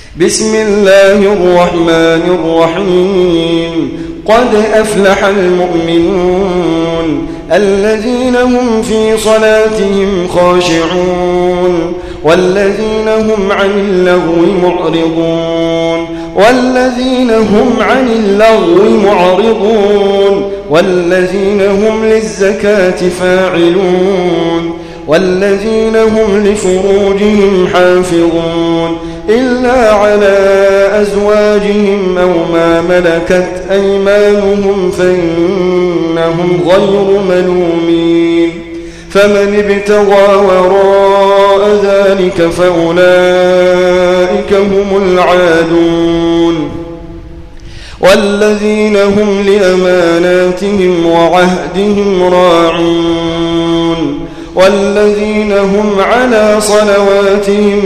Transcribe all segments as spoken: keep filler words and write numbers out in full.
بسم الله الرحمن الرحيم قد أفلح المؤمنون الذين هم في صلاتهم خاشعون والذين هم عن اللغو معرضون والذين هم عن اللغو معرضون والذين هم للزكاة فاعلون والذين هم لفروجهم حافظون إلا على أزواجهم أو ما ملكت أيمانهم فإنهم غير ملومين فمن ابتغى وراء ذلك فأولئك هم العادون والذين هم لأماناتهم وعهدهم راعون والذين هم على صلواتهم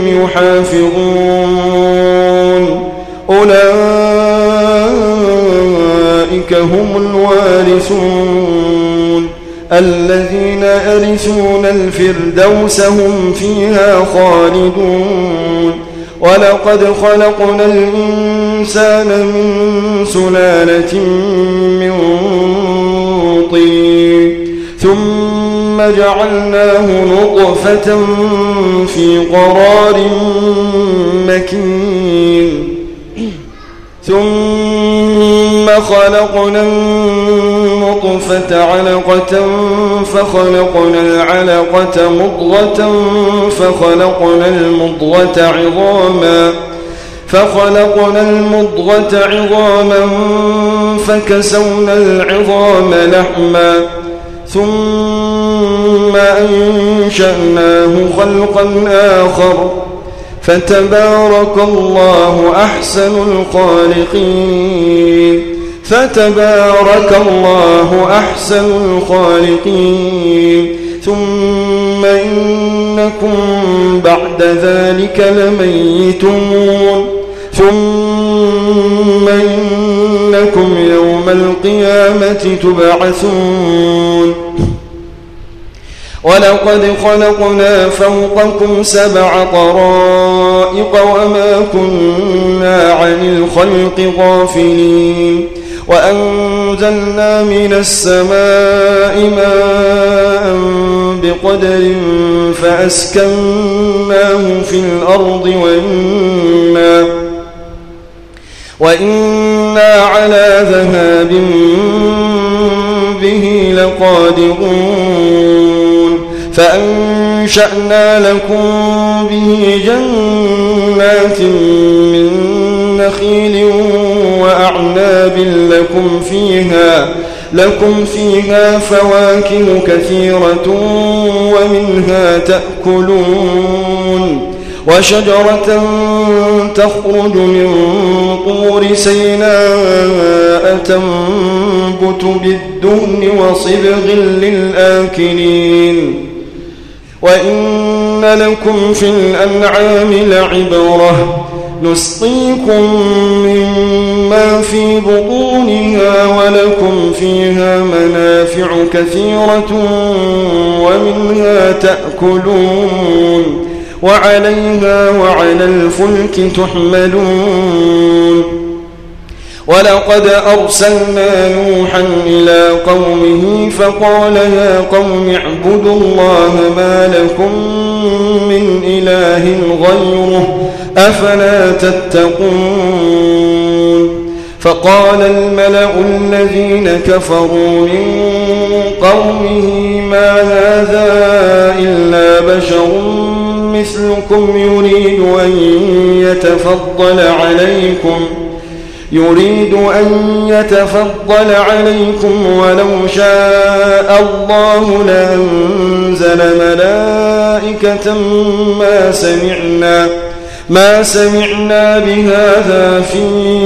يحافظون أولئك هم الوارثون الذين يرثون الفردوس هم فيها خالدون ولقد خلقنا الإنسان من سلالة من طين ثم جعلناه نطفة في قرار مكين ثم خلقنا النطفة علقة فخلقنا العلقة مضغة فخلقنا المضغة عظاما فخلقنا المضغة عظاما فكسونا العظام لحما ثم أنشأناه خلقا آخر فتبارك الله أحسن الخالقين فتبارك الله أحسن الخالقين ثم إنكم بعد ذلك لميتون ثم إنكم يوم القيامة تبعثون ولقد خلقنا فوقكم سبع طرائق وما كنا عن الخلق غافلين وأنزلنا من السماء ماء بقدر فأسكناه في الأرض وإنا, وإنا على ذهاب به لقادرون فأنشأنا لكم به جنات من نخيل وأعناب لكم فيها, لكم فيها فواكه كثيرة ومنها تأكلون وشجرة تخرج من طور سيناء تنبت بالدهن وصبغ للآكلين وإن لكم في الأنعام لعبرة نسقيكم مما في بطونها ولكم فيها منافع كثيرة ومنها تأكلون وعليها وعلى الفلك تحملون ولقد أرسلنا نوحا إلى قومه فقال يا قوم اعبدوا الله ما لكم من إله غيره أفلا تتقون فقال الملأ الذين كفروا من قومه ما هذا إلا بشر مثلكم يريد أن يتفضل عليكم يريد أن يتفضل عليكم ولو شاء الله لأنزل ملائكة ما سمعنا ما سمعنا بهذا في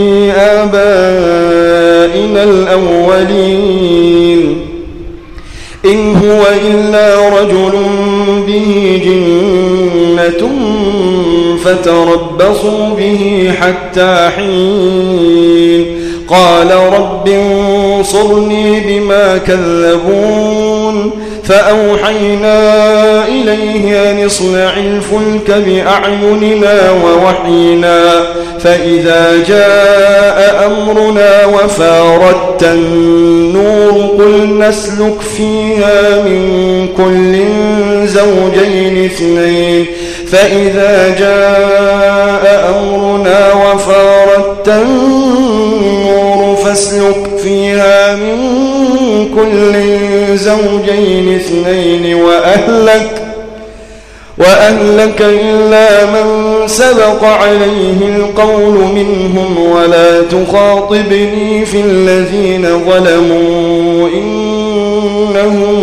آبائنا الأولين إن هو إلا رجل به جنة فتربصوا به حتى حين قال رب انصرني بما كذبون فأوحينا إليه أن اصنع الفلك بأعيننا ووحينا فإذا جاء أمرنا وفاردت النور قل نسلك فيها من كل زوجين اثنين فإذا جاء أمرنا وفاردت النور فاسلك فيها من كل زوجين اثنين وأهلك وأهلك إلا من سبق عليه القول منهم ولا تخاطبني في الذين ظلموا إنهم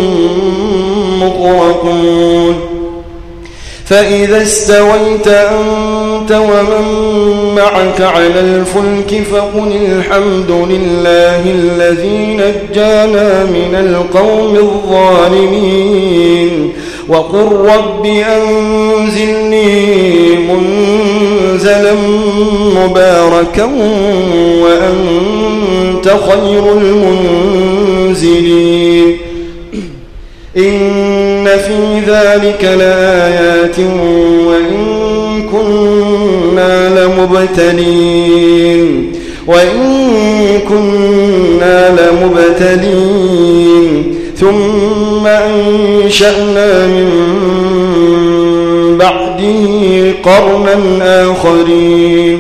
مغرقون فإذا استويت أنت ومن معك على الفلك فقل الحمد لله الذي نجانا من القوم الظالمين وقل رب أنزلني منزلا مباركا وأنت خير المنزلين إن في ذلك لآيات وإن كنا لمبتلين وإن كنا لمبتلين ثم أنشأنا من بعده قرنا آخرين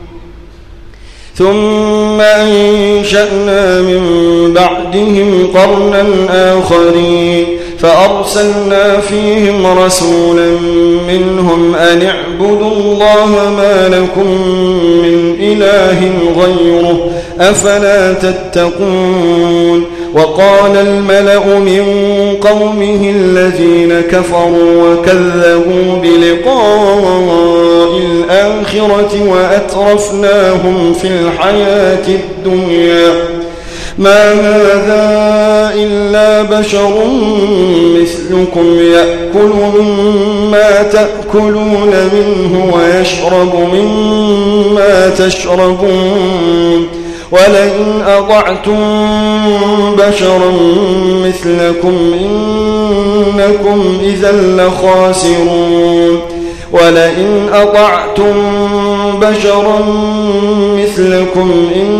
ثم أنشأنا من بعدهم قرنا آخرين فأرسلنا فيهم رسولا منهم أن اعبدوا الله ما لكم من إله غيره أفلا تتقون وقال الملأ من قومه الذين كفروا وكذبوا بلقاء الآخرة وأترفناهم في الحياة الدنيا ما هذا إلا بشر مثلكم يأكل مما تأكلون منه ويشرب مما تشربون ولئن أطعتم بشرا مثلكم إنكم إذا لخاسرون ولئن أطعتم بشرا مثلكم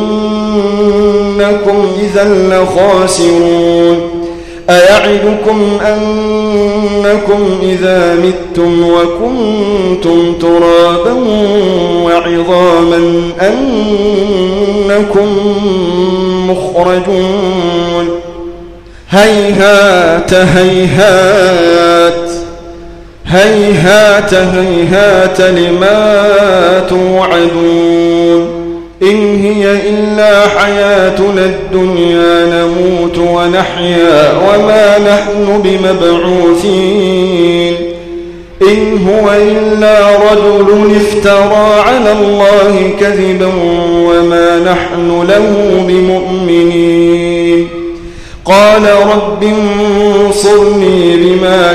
إنكم إذا لخاسرون أيعدكم أنكم إذا متم وكنتم ترابا وعظاما أنكم مخرجون هيهات هيهات هيهات هيهات لما توعدون إن هي إلا حياتنا الدنيا نموت ونحيا وما نحن بمبعوثين إن هو إلا رجل افترى على الله كذبا وما نحن له بمؤمنين قال رب انصرني بما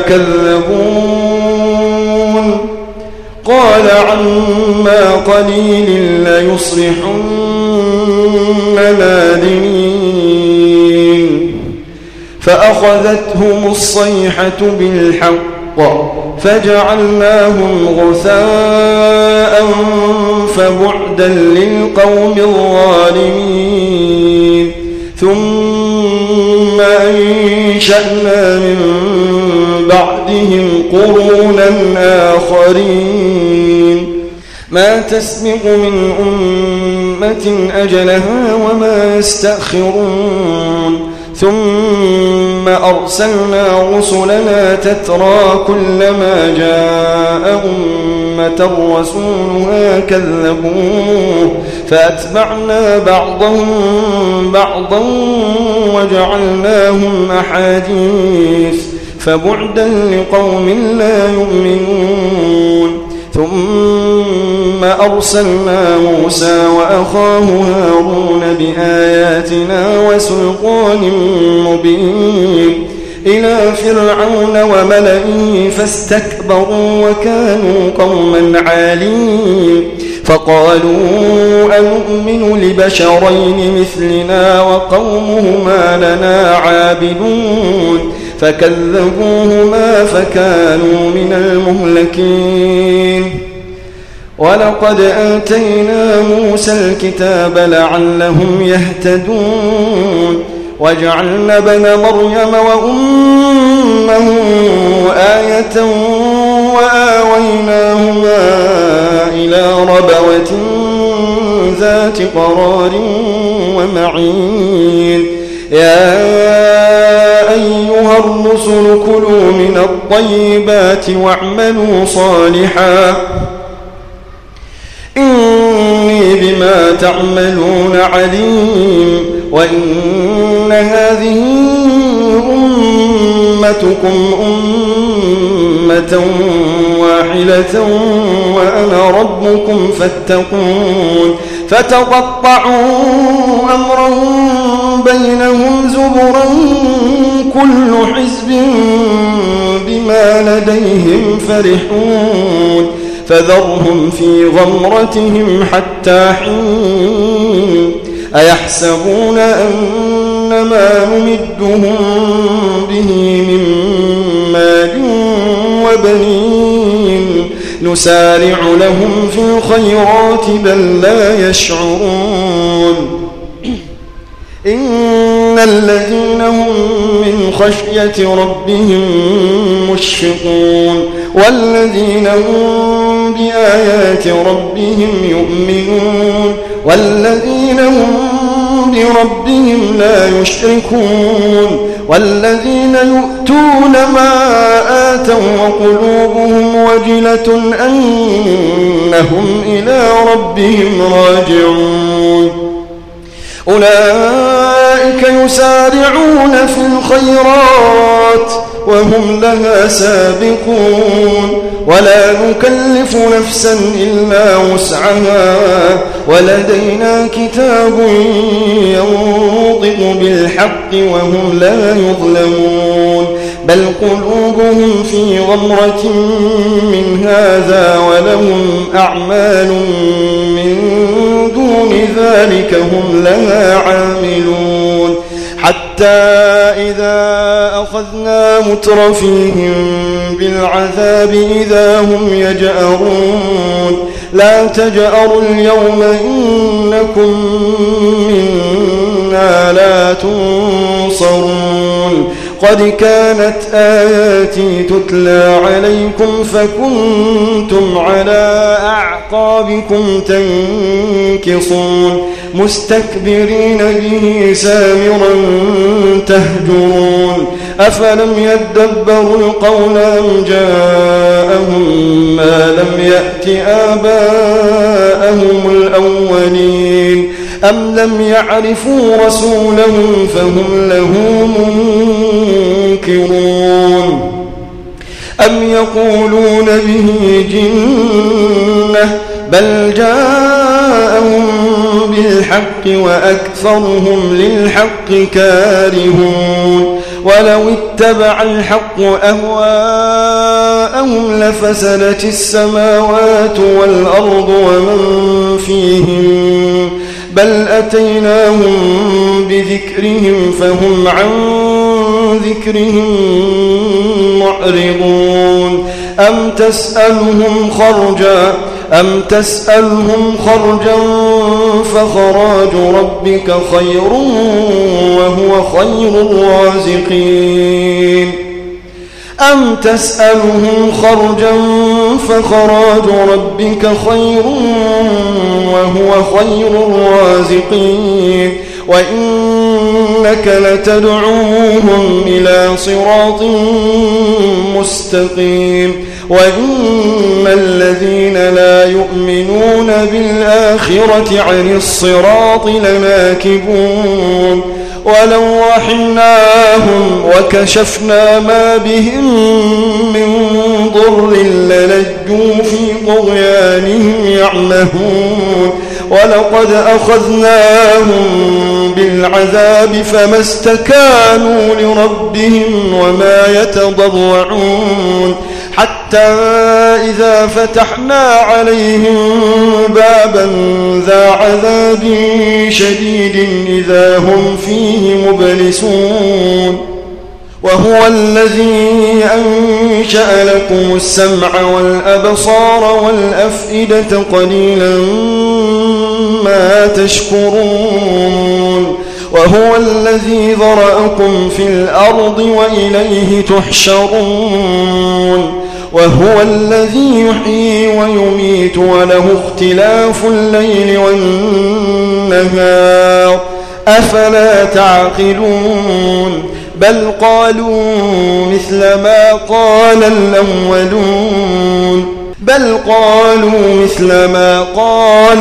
كذبون قال عما قليل ليصبحن نادمين فأخذتهم الصيحة بالحق فجعلناهم غثاء فبعدا للقوم الظالمين ثم أنشأنا من بعدهم قرونا آخرين ما تسبق من أمة أجلها وما يستأخرون ثم أرسلنا رسلنا تترى كلما جاء أمة رسولها كذبوه فأتبعنا بعضهم بعضا وجعلناهم أحاديث فبعدا لقوم لا يؤمنون ثم أرسلنا موسى وأخاه هارون بآياتنا وسلطان مبين إلى فرعون وملئه فاستكبروا وكانوا قوما عالين فقالوا أنؤمن لبشرين مثلنا وقومهما لنا عابدون فكذبوهما فكانوا من المهلكين ولقد آتينا موسى الكتاب لعلهم يهتدون وجعلنا ابن مريم وأمه آية وآويناهما إلى ربوة ذات قرار ومعين يا أيها الرسل كلوا من الطيبات واعملوا صالحا إني بما تعملون عليم وإن هذه أمتكم أمة واحدة وأنا ربكم فاتقون فتقطعوا أمرهم بينهم زبرا كل حزب بما لديهم فرحون فذرهم في غمرتهم حتى حين أيحسبون أن ما نمدهم به من مال وبنين نسارع لهم في الخيرات بل لا يشعرون إن الذين هم من خشية ربهم مشفقون والذين هم بآيات ربهم يؤمنون والذين هم بربهم لا يشركون والذين يؤتون ما آتوا وقلوبهم وجلة أنهم إلى ربهم راجعون أولئك يسارعون في الخيرات وهم لها سابقون ولا نكلف نفسا إلا وسعها ولدينا كتاب ينطق بالحق وهم لا يظلمون بل قلوبهم في غمرة من هذا ولهم أعمال من دون ذلك هم لها عاملون حتى إذا أخذنا مترفيهم بالعذاب إذا هم يجأرون لا تجأروا اليوم إنكم منا لا تنصرون قد كانت آياتي تتلى عليكم فكنتم على أعقابكم تنكصون مستكبرين به سامرا تهجرون أفلم يدبروا القول أم جاءهم ما لم يأت آباءهم الأولين أم لم يعرفوا رسولهم فهم له منكرون أم يقولون به جنة بل جاءهم بالحق وأكثرهم للحق كارهون ولو اتبع الحق أهواءهم لفسدت السماوات والأرض ومن فيهم بل أتيناهم بذكرهم فهم عن ذكرهم معرضون أم تسألهم خرجا أم تسألهم خرجا فخراج ربك خير وهو خير الرازقين أم تسألهم خرجا فخراج ربك خير وهو خير الرازقين وإنك لتدعوهم إلى صراط مستقيم وإن الذين لا يؤمنون بالآخرة عن الصراط لناكبون ولو رحمناهم وكشفنا ما بهم من ضر للجوا في طغيانهم يعمهون ولقد أخذناهم بالعذاب فما استكانوا لربهم وما يتضرعون حتى حتى إذا فتحنا عليهم بابا ذا عذاب شديد إذا هم فيه مبلسون وهو الذي أنشأ لكم السمع والأبصار والأفئدة قليلا ما تشكرون وهو الذي ذرأكم في الأرض وإليه تحشرون وهو الذي يحيي ويميت وله اختلاف الليل والنهار أفلا تعقلون بل قالوا مثل ما قال الأولون بل قالوا مثل ما قال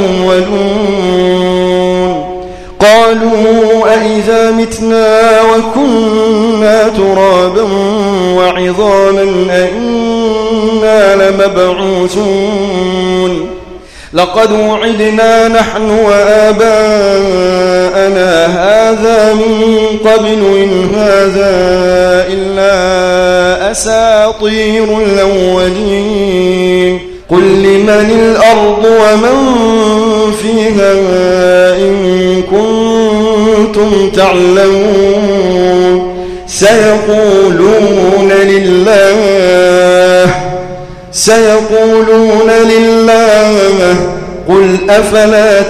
الأولون قالوا أئذا متنا وكنا ترابا وعظاما أئنا لمبعوثون لقد وعدنا نحن وآباءنا هذا من قبل إن هذا إلا أساطير الأولين قل لمن الأرض ومن فيها إن كنتم تعلمون سيقولون لله سيقولون لله قل أفلا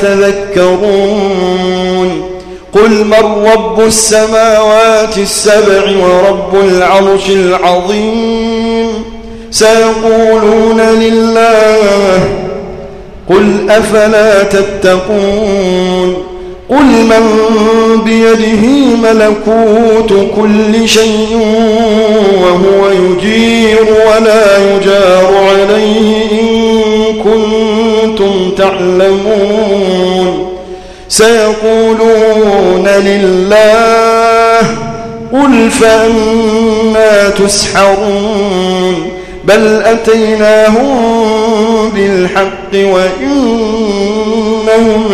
تذكرون قل من رب السماوات السبع ورب العرش العظيم سيقولون لله قل أفلا تتقون قل من بيده ملكوت كل شيء وهو يجير ولا يجار عليه إن كنتم تعلمون سيقولون لله قل فأنا تسحرون بل أتيناهم بالحق وإنهم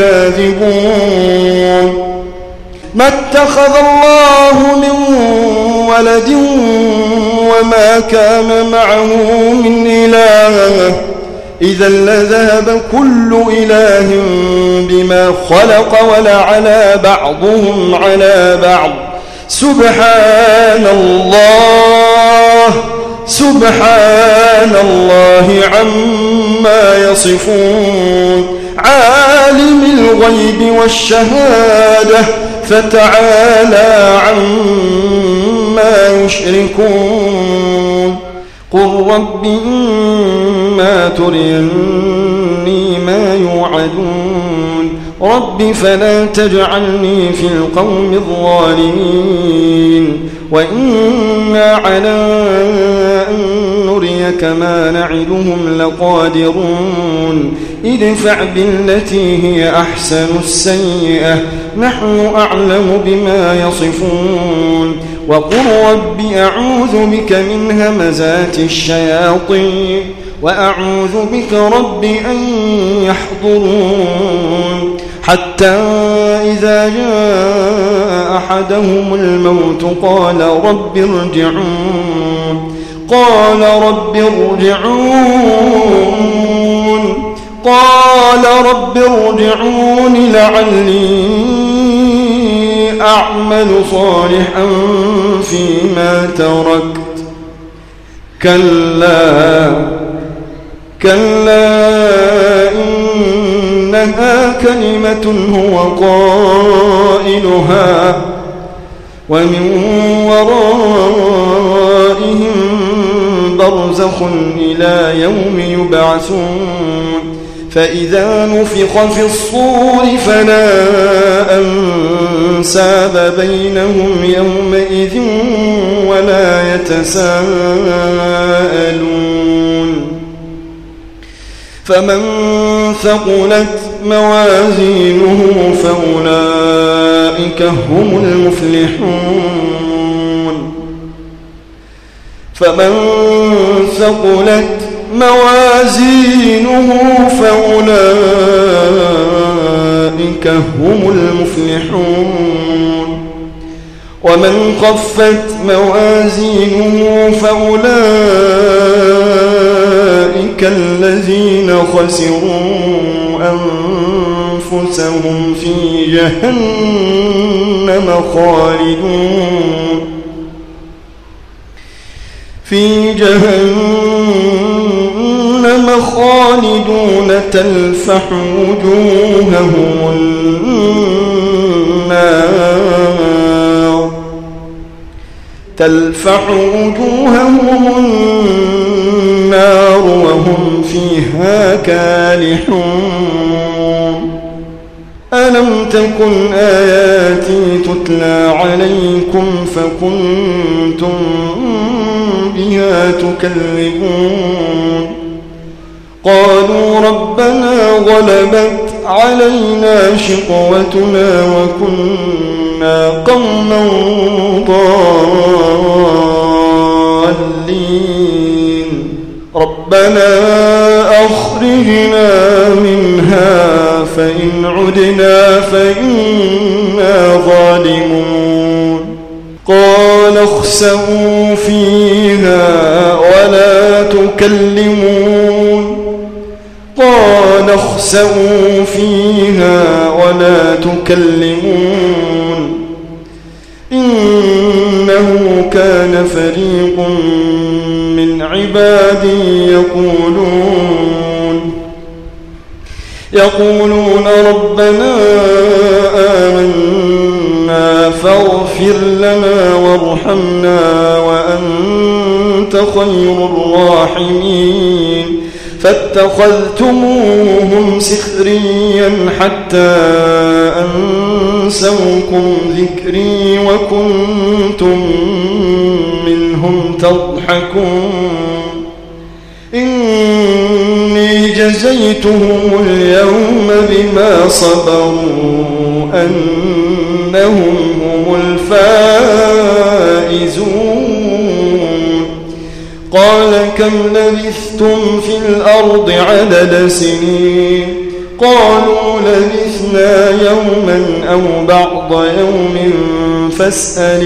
لكاذبون ما اتخذ الله من ولد وما كان معه من إله إذا لذهب كل إله بما خلق ولعلى بعضهم على بعض سبحان الله سبحان الله عما يصفون عالم الغيب والشهادة فتعالى عما يشركون قل رب إما تريني ما يوعدون رب فلا تجعلني في القوم الظالمين وإنا على أن نريك ما نعدهم لقادرون ادفع بالتي هي أحسن السيئة نحن أعلم بما يصفون وقل رب أعوذ بك من همزات الشياطين وأعوذ بك رب أن يحضرون حتى إذا جاء أحدهم الموت قال رب ارجعون قال رب ارجعون قال رب ارجعون لعلي أعمل صالحا فيما تركت كلا كلا إنها كلمة هو قائلها ومن ورائهم برزخ إلى يوم يبعثون فإذا نفخ في الصور فلا أنساب بينهم يومئذ ولا يتساءلون فمن ثقلت موازينه فأولئك هم المفلحون فمن ثقلت موازينه فأولئك هم المفلحون ومن خفت موازينه فأولئك الذين خسروا أنفسهم في جهنم خالدون في جهنم خالدون تلفح وجوههم النار تلفح وجوههم النار وهم فيها كالحون ألم تكن آياتي تتلى عليكم فكنتم بها تكذبون قالوا ربنا غلبت علينا شقوتنا وكنا قوما ضالين ربنا أخرجنا منها فإن عدنا فإنا ظالمون قال اخسئوا فيها ولا تكلمون قال اخسئوا فيها ولا تكلمون إنه كان فريق من عبادي يقولون يقولون ربنا آمنا فاغفر لنا وارحمنا وأنت خير الراحمين فاتخذتموهم سخريا حتى أنسوكم ذكري وكنتم منهم تضحكون إني جزيتهم اليوم بما صبروا أنهم هم الفائزون قال كم لبثتم في الأرض عدد سنين قالوا لبثنا يوما أو بعض يوم فاسأل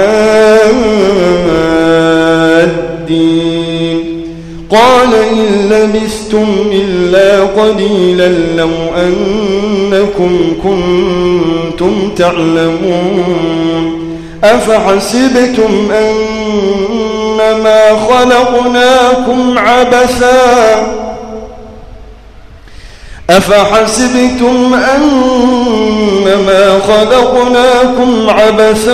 العادين قال إن لبثتم إلا قليلا لو أنكم كنتم تعلمون أفحسبتم أنما خلقناكم عبثا أفحسبتم أنما خلقناكم عبثا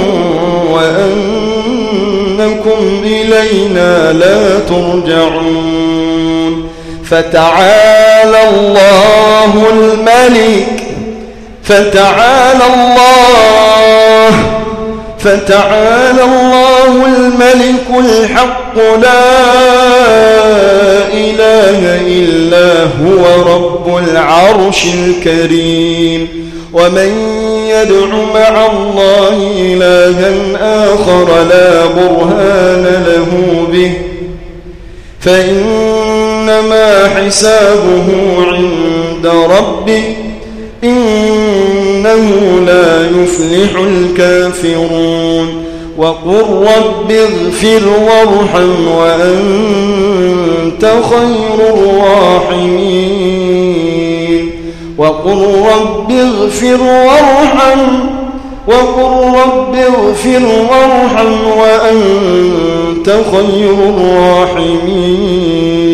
وأنكم إلينا لا ترجعون فتعالى الله الملك فتعالى الله فتعالى الله الملك الحق لا إله إلا هو رب العرش الكريم ومن يدع مع الله إلها آخر لا برهان له به فإنما حسابه عند ربه إنه لا يفلح الكافرون وقل رب اغفر وارحم وأنت خير الراحمين وقل رب اغفر وارحم وقل رب اغفر وارحم وأنت خير الراحمين